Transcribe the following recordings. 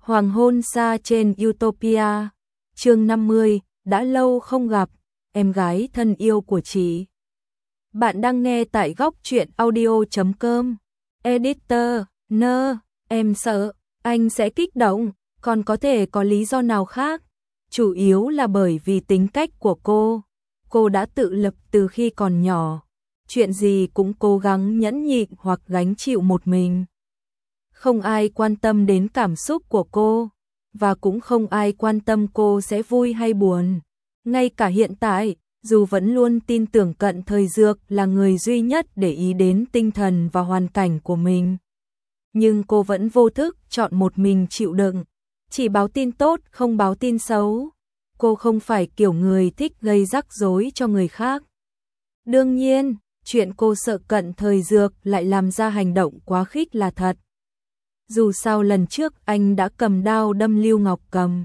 Hoàng hôn xa trên Utopia. Chương 50, đã lâu không gặp, em gái thân yêu của chị. Bạn đang nghe tại góc truyện audio.com. Editor, em sợ anh sẽ kích động, còn có thể có lý do nào khác. Chủ yếu là bởi vì tính cách của cô. Cô đã tự lập từ khi còn nhỏ. Chuyện gì cũng cố gắng nhẫn nhịn hoặc gánh chịu một mình. Không ai quan tâm đến cảm xúc của cô, và cũng không ai quan tâm cô sẽ vui hay buồn. Ngay cả hiện tại, dù vẫn luôn tin tưởng Cận Thời Dược là người duy nhất để ý đến tinh thần và hoàn cảnh của mình, nhưng cô vẫn vô thức chọn một mình chịu đựng, chỉ báo tin tốt không báo tin xấu. Cô không phải kiểu người thích gây rắc rối cho người khác. Đương nhiên, chuyện cô sợ Cận Thời Dược lại làm ra hành động quá khích là thật. Dù sao lần trước anh đã cầm đao đâm Lưu Ngọc Cầm.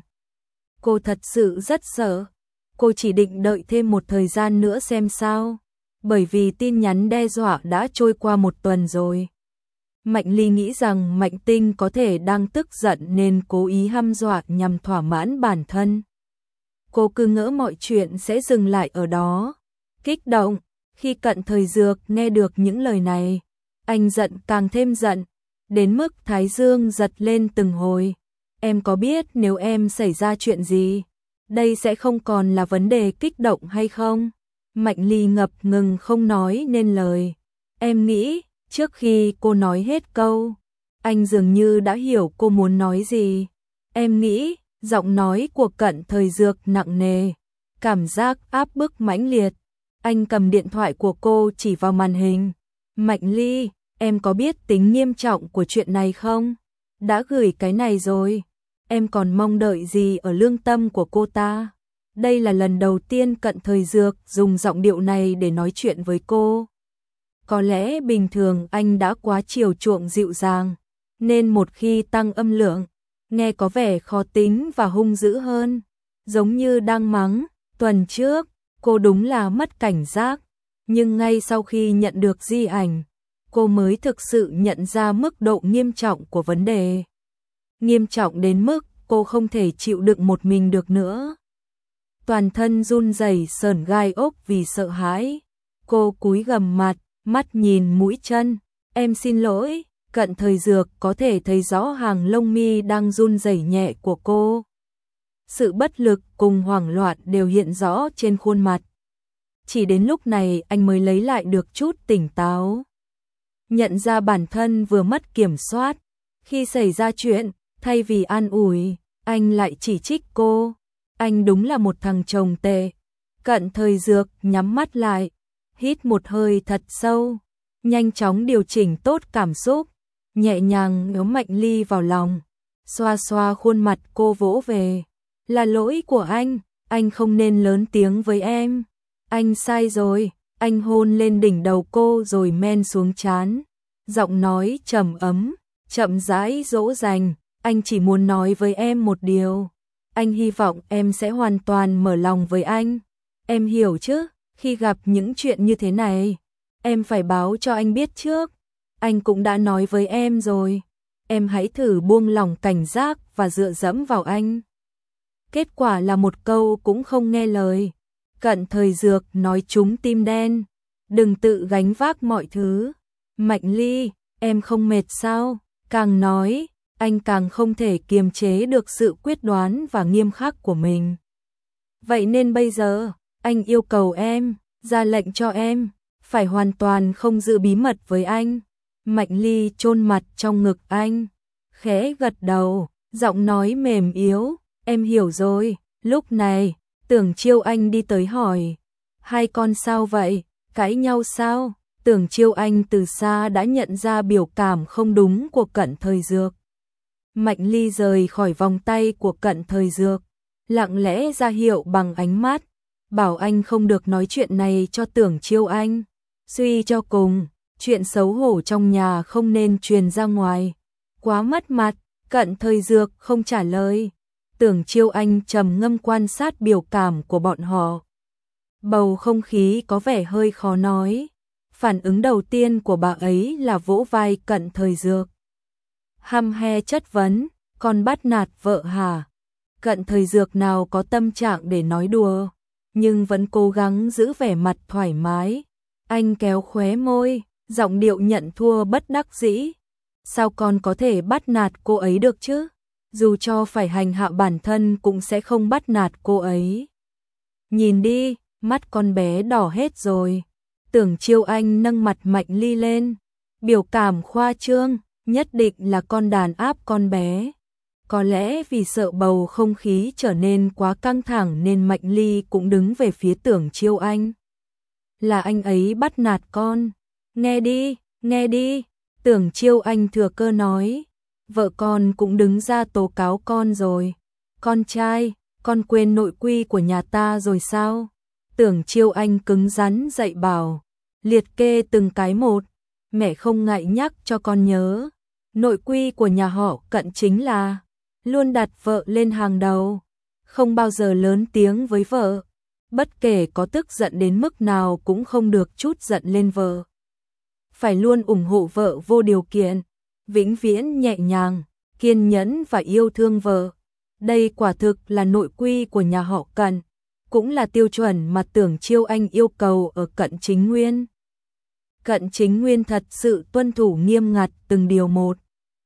Cô thật sự rất sợ. Cô chỉ định đợi thêm một thời gian nữa xem sao. Bởi vì tin nhắn đe dọa đã trôi qua một tuần rồi. Mạnh Ly nghĩ rằng Mạnh Tinh có thể đang tức giận nên cố ý hăm dọa nhằm thỏa mãn bản thân. Cô cứ ngỡ mọi chuyện sẽ dừng lại ở đó. Kích động, khi Cận Thời Dược nghe được những lời này, anh giận càng thêm giận, đến mức thái dương giật lên từng hồi. Em có biết nếu em xảy ra chuyện gì, đây sẽ không còn là vấn đề kích động hay không? Mạnh Ly ngập ngừng không nói nên lời. Em nghĩ, trước khi cô nói hết câu, anh dường như đã hiểu cô muốn nói gì. Em nghĩ, giọng nói của Cận Thời Dược nặng nề, cảm giác áp bức mãnh liệt. Anh cầm điện thoại của cô chỉ vào màn hình. Mạnh Ly, em có biết tính nghiêm trọng của chuyện này không? Đã gửi cái này rồi, em còn mong đợi gì ở lương tâm của cô ta? Đây là lần đầu tiên Cận Thời Dược dùng giọng điệu này để nói chuyện với cô. Có lẽ bình thường anh đã quá chiều chuộng dịu dàng, nên một khi tăng âm lượng, nghe có vẻ khó tính và hung dữ hơn, giống như đang mắng. Tuần trước, cô đúng là mất cảnh giác, nhưng ngay sau khi nhận được di ảnh, cô mới thực sự nhận ra mức độ nghiêm trọng của vấn đề. Nghiêm trọng đến mức cô không thể chịu đựng một mình được nữa. Toàn thân run rẩy sởn gai ốc vì sợ hãi. Cô cúi gằm mặt, mắt nhìn mũi chân. Em xin lỗi. Cận Thời Dược có thể thấy rõ hàng lông mi đang run rẩy nhẹ của cô. Sự bất lực cùng hoảng loạn đều hiện rõ trên khuôn mặt. Chỉ đến lúc này anh mới lấy lại được chút tỉnh táo. Nhận ra bản thân vừa mất kiểm soát. Khi xảy ra chuyện, thay vì an ủi, anh lại chỉ trích cô. Anh đúng là một thằng chồng tệ. Cận Thời Dược nhắm mắt lại, hít một hơi thật sâu, nhanh chóng điều chỉnh tốt cảm xúc, nhẹ nhàng ôm Mạnh Ly vào lòng, xoa xoa khuôn mặt cô vỗ về. Là lỗi của anh không nên lớn tiếng với em. Anh sai rồi. Anh hôn lên đỉnh đầu cô rồi men xuống trán. Giọng nói trầm ấm, chậm rãi dỗ dành. Anh chỉ muốn nói với em một điều. Anh hy vọng em sẽ hoàn toàn mở lòng với anh. Em hiểu chứ, khi gặp những chuyện như thế này, em phải báo cho anh biết trước. Anh cũng đã nói với em rồi. Em hãy thử buông lỏng cảnh giác và dựa dẫm vào anh. Kết quả là một câu cũng không nghe lời. Cận Thời Dược nói trúng tim đen. Đừng tự gánh vác mọi thứ. Mạnh Ly, em không mệt sao? Càng nói, anh càng không thể kiềm chế được sự quyết đoán và nghiêm khắc của mình. Vậy nên bây giờ, anh yêu cầu em, ra lệnh cho em, phải hoàn toàn không giữ bí mật với anh. Mạnh Ly chôn mặt trong ngực anh, khẽ gật đầu, giọng nói mềm yếu. Em hiểu rồi. Lúc này, Tưởng Chiêu Anh đi tới hỏi. Hai con sao vậy? Cãi nhau sao? Tưởng Chiêu Anh từ xa đã nhận ra biểu cảm không đúng của Cận Thời Dược. Mạnh Ly rời khỏi vòng tay của Cận Thời Dược, lặng lẽ ra hiệu bằng ánh mắt, bảo anh không được nói chuyện này cho Tưởng Chiêu Anh. Suy cho cùng, chuyện xấu hổ trong nhà không nên truyền ra ngoài. Quá mất mặt. Cận Thời Dược không trả lời. Tưởng Chiêu Anh trầm ngâm quan sát biểu cảm của bọn họ. Bầu không khí có vẻ hơi khó nói. Phản ứng đầu tiên của bà ấy là vỗ vai Cận Thời Dược. Hăm he chất vấn, Con bắt nạt vợ hả? Cận Thời Dược nào có tâm trạng để nói đùa, nhưng vẫn cố gắng giữ vẻ mặt thoải mái. Anh kéo khóe môi, giọng điệu nhận thua bất đắc dĩ. Sao con có thể bắt nạt cô ấy được chứ? Dù cho phải hành hạ bản thân cũng sẽ không bắt nạt cô ấy. Nhìn đi, mắt con bé đỏ hết rồi. Tưởng Chiêu Anh nâng mặt Mạnh Ly lên, biểu cảm khoa trương, nhất định là con đàn áp con bé. Có lẽ vì sợ bầu không khí trở nên quá căng thẳng nên Mạnh Ly cũng đứng về phía Tưởng Chiêu Anh. Là anh ấy bắt nạt con. Nghe đi, Tưởng Chiêu Anh thừa cơ nói. Vợ con cũng đứng ra tố cáo con rồi. Con trai, con quên nội quy của nhà ta rồi sao? Tưởng Chiêu Anh cứng rắn dạy bảo, liệt kê từng cái một. Mẹ không ngại nhắc cho con nhớ. Nội quy của nhà họ Cận chính là luôn đặt vợ lên hàng đầu, không bao giờ lớn tiếng với vợ. Bất kể có tức giận đến mức nào cũng không được trút giận lên vợ. Phải luôn ủng hộ vợ vô điều kiện, vĩnh viễn nhẹ nhàng, kiên nhẫn và yêu thương vợ. Đây quả thực là nội quy của nhà họ Cận, cũng là tiêu chuẩn mà Tưởng Chiêu Anh yêu cầu ở Cận Chính Nguyên. Cận Chính Nguyên thật sự tuân thủ nghiêm ngặt từng điều một.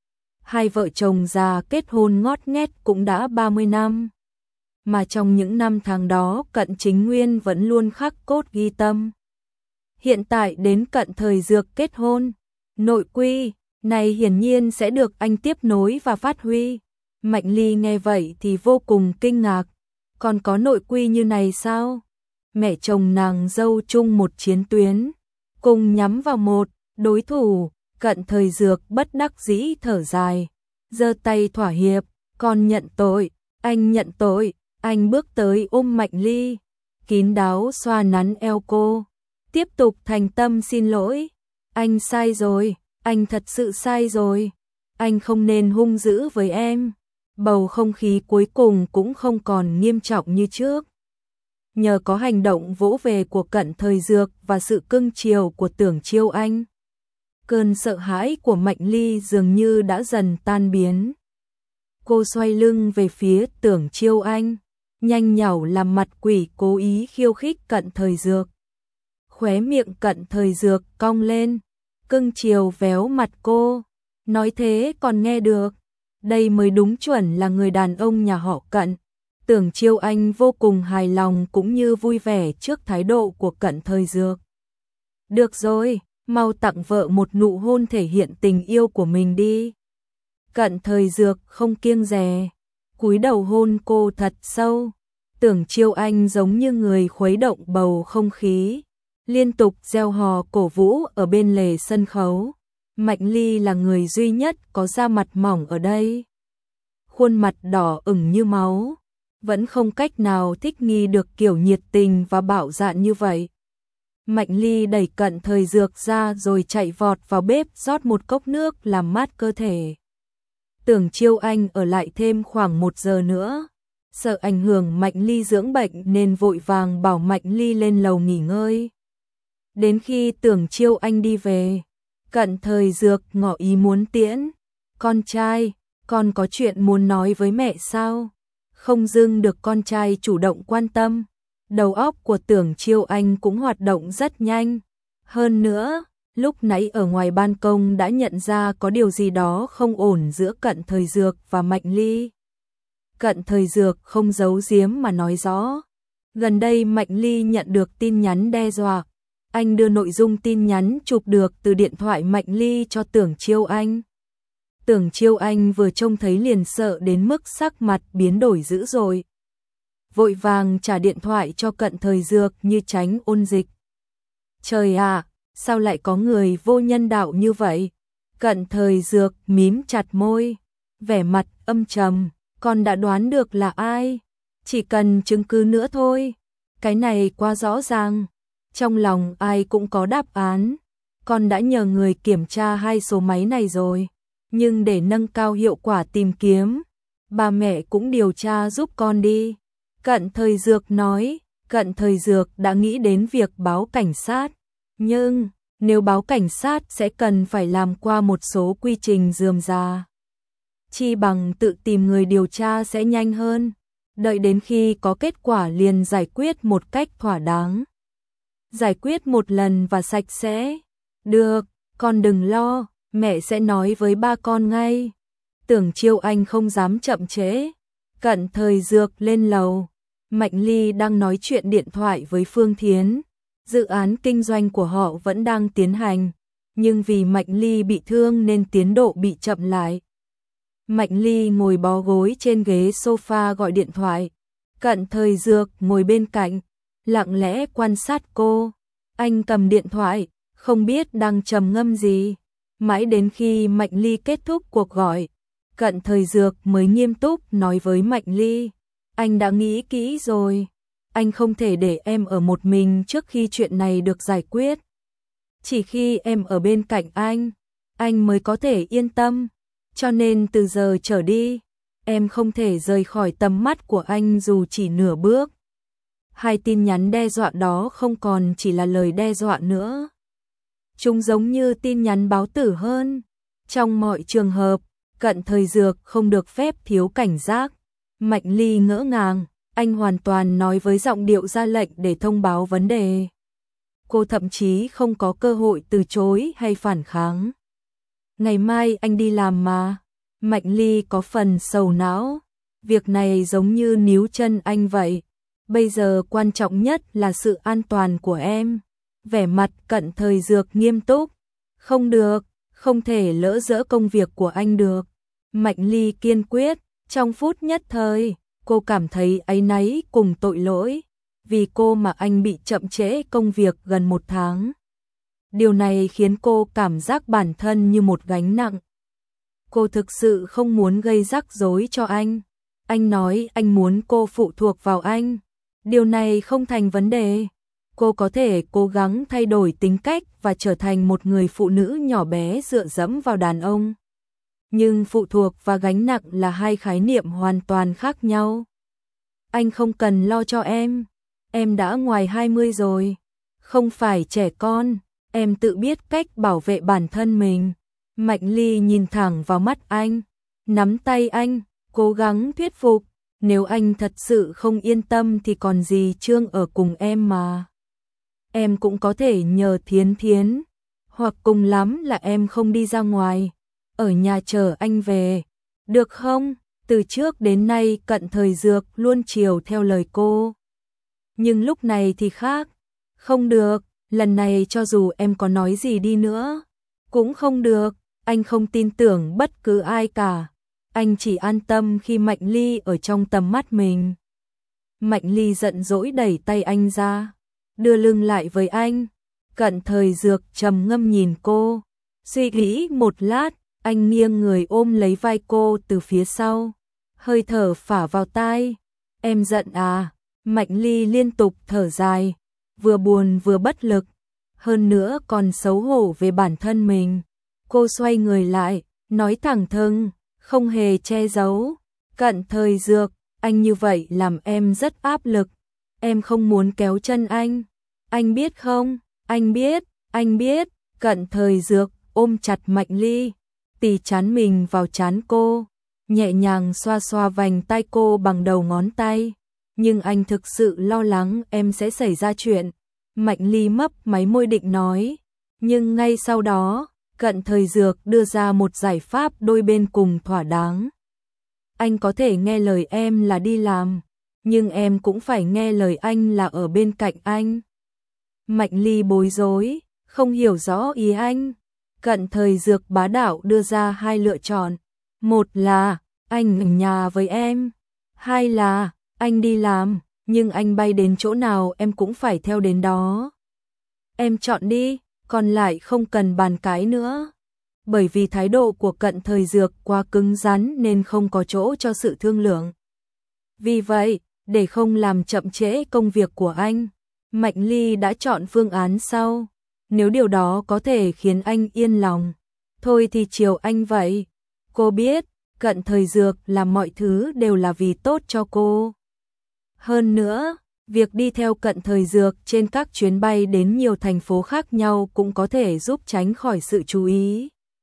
Hai vợ chồng già kết hôn ngót nghét cũng đã 30 năm. Mà trong những năm tháng đó Cận Chính Nguyên vẫn luôn khắc cốt ghi tâm. Hiện tại đến Cận Thời Dược kết hôn, nội quy này hiển nhiên sẽ được anh tiếp nối và phát huy. Mạnh Ly nghe vậy thì vô cùng kinh ngạc. Còn có nội quy như này sao? Mẹ chồng nàng dâu chung một chiến tuyến, cùng nhắm vào một đối thủ. Cận Thời Dược bất đắc dĩ thở dài, giơ tay thỏa hiệp. Con nhận tội, anh nhận tội. Anh bước tới ôm Mạnh Ly, kín đáo xoa nắn eo cô, tiếp tục thành tâm xin lỗi. Anh sai rồi, anh thật sự sai rồi. Anh không nên hung dữ với em. Bầu không khí cuối cùng cũng không còn nghiêm trọng như trước. Nhờ có hành động vỗ về của Cận Thời Dược và sự cưng chiều của Tưởng Chiêu Anh, cơn sợ hãi của Mạnh Ly dường như đã dần tan biến. Cô xoay lưng về phía Tưởng Chiêu Anh, nhanh nhảu làm mặt quỷ cố ý khiêu khích Cận Thời Dược. Khóe miệng Cận Thời Dược cong lên, cưng chiều véo mặt cô. Nói thế còn nghe được, đây mới đúng chuẩn là người đàn ông nhà họ Cận. Tưởng Chiêu Anh vô cùng hài lòng cũng như vui vẻ trước thái độ của Cận Thời Dược. Được rồi, mau tặng vợ một nụ hôn thể hiện tình yêu của mình đi. Cận Thời Dược không kiêng dè, cúi đầu hôn cô thật sâu. Tưởng Chiêu Anh giống như người khuấy động bầu không khí, liên tục reo hò cổ vũ ở bên lề sân khấu. Mạnh Ly là người duy nhất có da mặt mỏng ở đây. Khuôn mặt đỏ ửng như máu, vẫn không cách nào thích nghi được kiểu nhiệt tình và bạo dạn như vậy. Mạnh Ly đẩy Cận Thời Dược ra rồi chạy vọt vào bếp rót một cốc nước làm mát cơ thể. Tưởng Chiêu Anh ở lại thêm khoảng 1 giờ nữa, sợ ảnh hưởng Mạnh Ly dưỡng bệnh nên vội vàng bảo Mạnh Ly lên lầu nghỉ ngơi. Đến khi Tưởng Chiêu Anh đi về, Cận Thời Dược ngỏ ý muốn tiễn. Con trai, con có chuyện muốn nói với mẹ sao? Không dưng được con trai chủ động quan tâm, đầu óc của Tưởng Chiêu Anh cũng hoạt động rất nhanh. Hơn nữa, lúc nãy ở ngoài ban công đã nhận ra có điều gì đó không ổn giữa Cận Thời Dược và Mạnh Ly. Cận Thời Dược không giấu giếm mà nói rõ. Gần đây Mạnh Ly nhận được tin nhắn đe dọa. Anh đưa nội dung tin nhắn chụp được từ điện thoại Mạnh Ly cho Tưởng Chiêu Anh. Tưởng Chiêu Anh vừa trông thấy liền sợ đến mức sắc mặt biến đổi dữ dội. Vội vàng trả điện thoại cho Cận Thời Dược như tránh ôn dịch. Trời ạ, sao lại có người vô nhân đạo như vậy? Cận Thời Dược mím chặt môi, vẻ mặt âm trầm. Con đã đoán được là ai, chỉ cần chứng cứ nữa thôi. Cái này quá rõ ràng, trong lòng ai cũng có đáp án. Con đã nhờ người kiểm tra 2 số máy này rồi, nhưng để nâng cao hiệu quả tìm kiếm, bà mẹ cũng điều tra giúp con đi. Cận Thời Dược nói. Cận Thời Dược đã nghĩ đến việc báo cảnh sát, nhưng nếu báo cảnh sát sẽ cần phải làm qua một số quy trình rườm rà. chi bằng tự tìm người điều tra sẽ nhanh hơn, đợi đến khi có kết quả liền giải quyết một cách thỏa đáng. Giải quyết một lần và sạch sẽ. Được, con đừng lo, mẹ sẽ nói với ba con ngay. Tưởng Chiêu Anh không dám chậm trễ. Cận Thời Dược lên lầu. Mạnh Ly đang nói chuyện điện thoại với Phương Thiến. Dự án kinh doanh của họ vẫn đang tiến hành, nhưng vì Mạnh Ly bị thương nên tiến độ bị chậm lại. Mạnh Ly ngồi bó gối trên ghế sofa gọi điện thoại. Cận Thời Dược ngồi bên cạnh, lặng lẽ quan sát cô. Anh cầm điện thoại, không biết đang trầm ngâm gì. Mãi đến khi Mạnh Ly kết thúc cuộc gọi, Cận Thời Dược mới nghiêm túc nói với Mạnh Ly. Anh đã nghĩ kỹ rồi. Anh không thể để em ở một mình trước khi chuyện này được giải quyết. Chỉ khi em ở bên cạnh anh mới có thể yên tâm. Cho nên từ giờ trở đi, em không thể rời khỏi tầm mắt của anh dù chỉ nửa bước. Hai tin nhắn đe dọa đó không còn chỉ là lời đe dọa nữa. Chúng giống như tin nhắn báo tử hơn. Trong mọi trường hợp, Cận Thời Dược không được phép thiếu cảnh giác. Mạnh Ly ngỡ ngàng, anh hoàn toàn nói với giọng điệu ra lệnh để thông báo vấn đề. Cô thậm chí không có cơ hội từ chối hay phản kháng. Ngày mai anh đi làm mà. Mạnh Ly có phần sầu não. Việc này giống như níu chân anh vậy. Bây giờ quan trọng nhất là sự an toàn của em. Vẻ mặt Cận Thời Dược nghiêm túc. Không được, không thể lỡ dỡ công việc của anh được. Mạnh Ly kiên quyết. Trong phút nhất thời, cô cảm thấy áy náy cùng tội lỗi. Vì cô mà anh bị chậm trễ công việc gần 1 tháng. Điều này khiến cô cảm giác bản thân như một gánh nặng. Cô thực sự không muốn gây rắc rối cho anh. Anh nói anh muốn cô phụ thuộc vào anh. Điều này không thành vấn đề. Cô có thể cố gắng thay đổi tính cách và trở thành một người phụ nữ nhỏ bé dựa dẫm vào đàn ông. Nhưng phụ thuộc và gánh nặng là hai khái niệm hoàn toàn khác nhau. Anh không cần lo cho em đã ngoài 20 rồi, không phải trẻ con, em tự biết cách bảo vệ bản thân mình. Mạnh Ly nhìn thẳng vào mắt anh, nắm tay anh, cố gắng thuyết phục, nếu anh thật sự không yên tâm thì còn gì Trương ở cùng em mà. Em cũng có thể nhờ Thiến Thiến, hoặc cùng lắm là em không đi ra ngoài, ở nhà chờ anh về, được không? Từ trước đến nay Cận Thời Dược luôn chiều theo lời cô. Nhưng lúc này thì khác, không được, lần này cho dù em có nói gì đi nữa, cũng không được, anh không tin tưởng bất cứ ai cả. Anh chỉ an tâm khi Mạnh Ly ở trong tầm mắt mình. Mạnh Ly giận dỗi đẩy tay anh ra, đưa lưng lại với anh. Cận Thời Dược trầm ngâm nhìn cô, suy nghĩ một lát, anh nghiêng người ôm lấy vai cô từ phía sau, hơi thở phả vào tai. Em giận à? Mạnh Ly liên tục thở dài, vừa buồn vừa bất lực, hơn nữa còn xấu hổ về bản thân mình. Cô xoay người lại, nói thẳng thừng, không hề che giấu. Cận Thời Dược, anh như vậy làm em rất áp lực. Em không muốn kéo chân anh biết không? Anh biết. Cận Thời Dược ôm chặt Mạnh Ly, tì trán mình vào trán cô, nhẹ nhàng xoa xoa vành tai cô bằng đầu ngón tay. Nhưng anh thực sự lo lắng em sẽ xảy ra chuyện. Mạnh Ly mấp máy môi định nói. Nhưng ngay sau đó, Cận Thời Dược đưa ra một giải pháp đôi bên cùng thỏa đáng. Anh có thể nghe lời em là đi làm, nhưng em cũng phải nghe lời anh là ở bên cạnh anh. Mạnh Ly bối rối, không hiểu rõ ý anh. Cận Thời Dược bá đạo đưa ra hai lựa chọn. Một là, anh ở nhà với em. Hai là, anh đi làm, nhưng anh bay đến chỗ nào em cũng phải theo đến đó. Em chọn đi, còn lại không cần bàn cãi nữa. Bởi vì thái độ của Cận Thời Dược quá cứng rắn nên không có chỗ cho sự thương lượng. Vì vậy, để không làm chậm trễ công việc của anh, Mạnh Ly đã chọn phương án sau. Nếu điều đó có thể khiến anh yên lòng, thôi thì chiều anh vậy. Cô biết, Cận Thời Dược làm mọi thứ đều là vì tốt cho cô. Hơn nữa, việc đi theo Cận Thời Dược trên các chuyến bay đến nhiều thành phố khác nhau cũng có thể giúp tránh khỏi sự chú ý.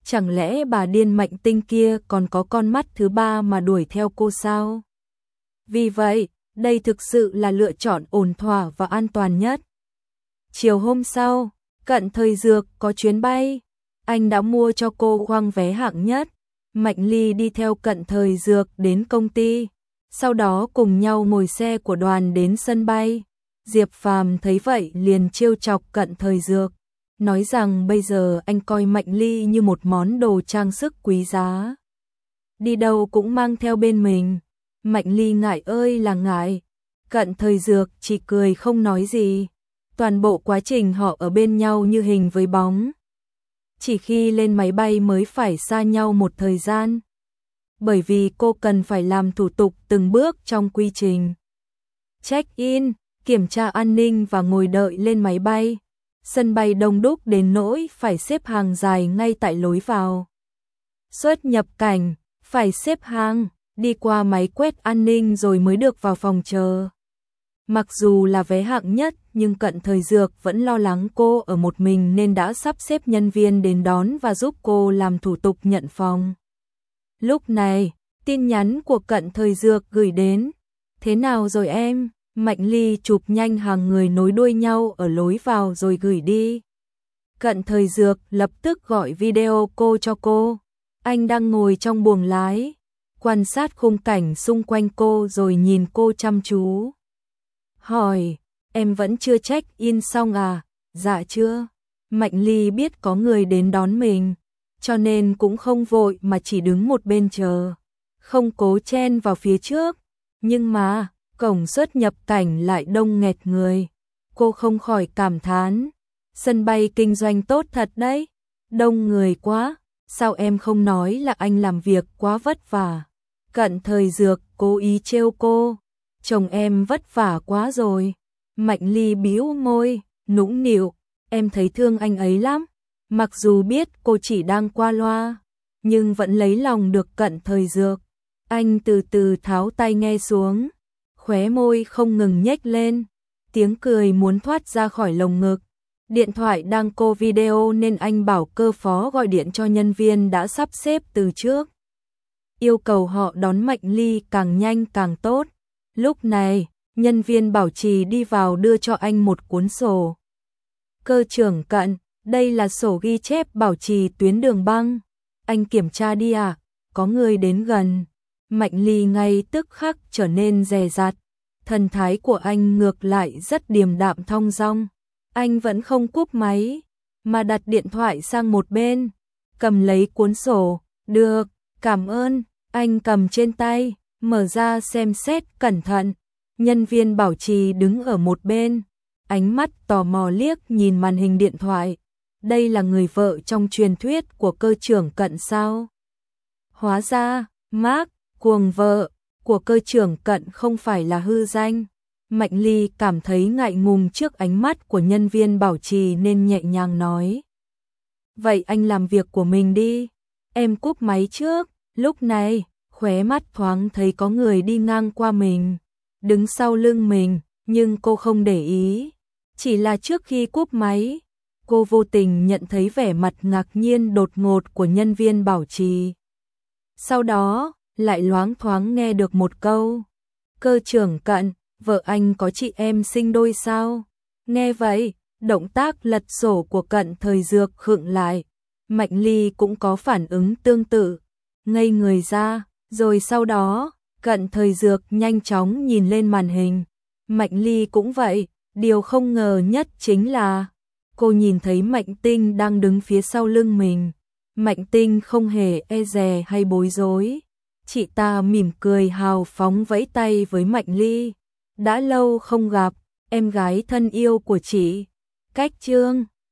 Chẳng lẽ bà điên Mạnh Tinh kia còn có con mắt thứ ba mà đuổi theo cô sao? Vì vậy, đây thực sự là lựa chọn ổn thỏa và an toàn nhất. Chiều hôm sau, Cận Thời Dược có chuyến bay. Anh đã mua cho cô khoang vé hạng nhất. Mạnh Ly đi theo Cận Thời Dược đến công ty. Sau đó cùng nhau ngồi xe của đoàn đến sân bay. Diệp Phàm thấy vậy liền trêu chọc Cận Thời Dược, nói rằng bây giờ anh coi Mạnh Ly như một món đồ trang sức quý giá. Đi đâu cũng mang theo bên mình. Mạnh Ly ngại ơi là ngại. Cận Thời Dược chỉ cười không nói gì. Toàn bộ quá trình họ ở bên nhau như hình với bóng. Chỉ khi lên máy bay mới phải xa nhau một thời gian. Bởi vì cô cần phải làm thủ tục từng bước trong quy trình. Check-in, kiểm tra an ninh và ngồi đợi lên máy bay. Sân bay đông đúc đến nỗi phải xếp hàng dài ngay tại lối vào. Xuất nhập cảnh, phải xếp hàng, đi qua máy quét an ninh rồi mới được vào phòng chờ. Mặc dù là vé hạng nhất nhưng Cận Thời Dược vẫn lo lắng cô ở một mình nên đã sắp xếp nhân viên đến đón và giúp cô làm thủ tục nhận phòng. Lúc này, tin nhắn của Cận Thời Dược gửi đến. Thế nào rồi em? Mạnh Ly chụp nhanh hàng người nối đuôi nhau ở lối vào rồi gửi đi. Cận Thời Dược lập tức gọi video cô cho cô. Anh đang ngồi trong buồng lái, quan sát khung cảnh xung quanh cô rồi nhìn cô chăm chú. Hỏi, em vẫn chưa check-in xong à? Dạ chưa. Mạnh Ly biết có người đến đón mình, cho nên cũng không vội mà chỉ đứng một bên chờ, không cố chen vào phía trước. Nhưng mà, cổng xuất nhập cảnh lại đông nghẹt người. Cô không khỏi cảm thán, sân bay kinh doanh tốt thật đấy, đông người quá, sao em không nói là anh làm việc quá vất vả. Cận Thời Dược cố ý trêu cô, chồng em vất vả quá rồi. Mạnh Ly bĩu môi, nũng nịu, em thấy thương anh ấy lắm. Mặc dù biết cô chỉ đang qua loa, nhưng vẫn lấy lòng được Cận Thời Dược. Anh từ từ tháo tai nghe xuống, khóe môi không ngừng nhếch lên, tiếng cười muốn thoát ra khỏi lồng ngực. Điện thoại đang cô video nên anh bảo cơ phó gọi điện cho nhân viên đã sắp xếp từ trước, yêu cầu họ đón Mạnh Ly càng nhanh càng tốt. Lúc này, nhân viên bảo trì đi vào đưa cho anh một cuốn sổ. Cơ trưởng Cận, đây là sổ ghi chép bảo trì tuyến đường băng. Anh kiểm tra đi à, có người đến gần. Mạnh Ly ngay tức khắc trở nên dè dặt. Thần thái của anh ngược lại rất điềm đạm thong dong. Anh vẫn không cúp máy, mà đặt điện thoại sang một bên, cầm lấy cuốn sổ. Được, cảm ơn. Anh cầm trên tay, mở ra xem xét cẩn thận. Nhân viên bảo trì đứng ở một bên, ánh mắt tò mò liếc nhìn màn hình điện thoại. Đây là người vợ trong truyền thuyết của cơ trưởng Cận sao? Hóa ra, Mark, cuồng vợ của cơ trưởng Cận không phải là hư danh. Mạnh Ly cảm thấy ngại ngùng trước ánh mắt của nhân viên bảo trì nên nhẹ nhàng nói. Vậy anh làm việc của mình đi, em cúp máy trước. Lúc này, khóe mắt thoáng thấy có người đi ngang qua mình, đứng sau lưng mình, nhưng cô không để ý. Chỉ là trước khi cúp máy, cô vô tình nhận thấy vẻ mặt ngạc nhiên đột ngột của nhân viên bảo trì. Sau đó, lại loáng thoáng nghe được một câu. Cơ trưởng Cận, vợ anh có chị em sinh đôi sao? Nghe vậy, động tác lật sổ của Cận Thời Dược khựng lại. Mạnh Ly cũng có phản ứng tương tự, ngây người ra, rồi sau đó, Cận Thời Dược nhanh chóng nhìn lên màn hình. Mạnh Ly cũng vậy, điều không ngờ nhất chính là cô nhìn thấy Mạnh Tinh đang đứng phía sau lưng mình. Mạnh Tinh không hề e dè hay bối rối. Chị ta mỉm cười hào phóng vẫy tay với Mạnh Ly. Đã lâu không gặp, em gái thân yêu của chị. Cách chương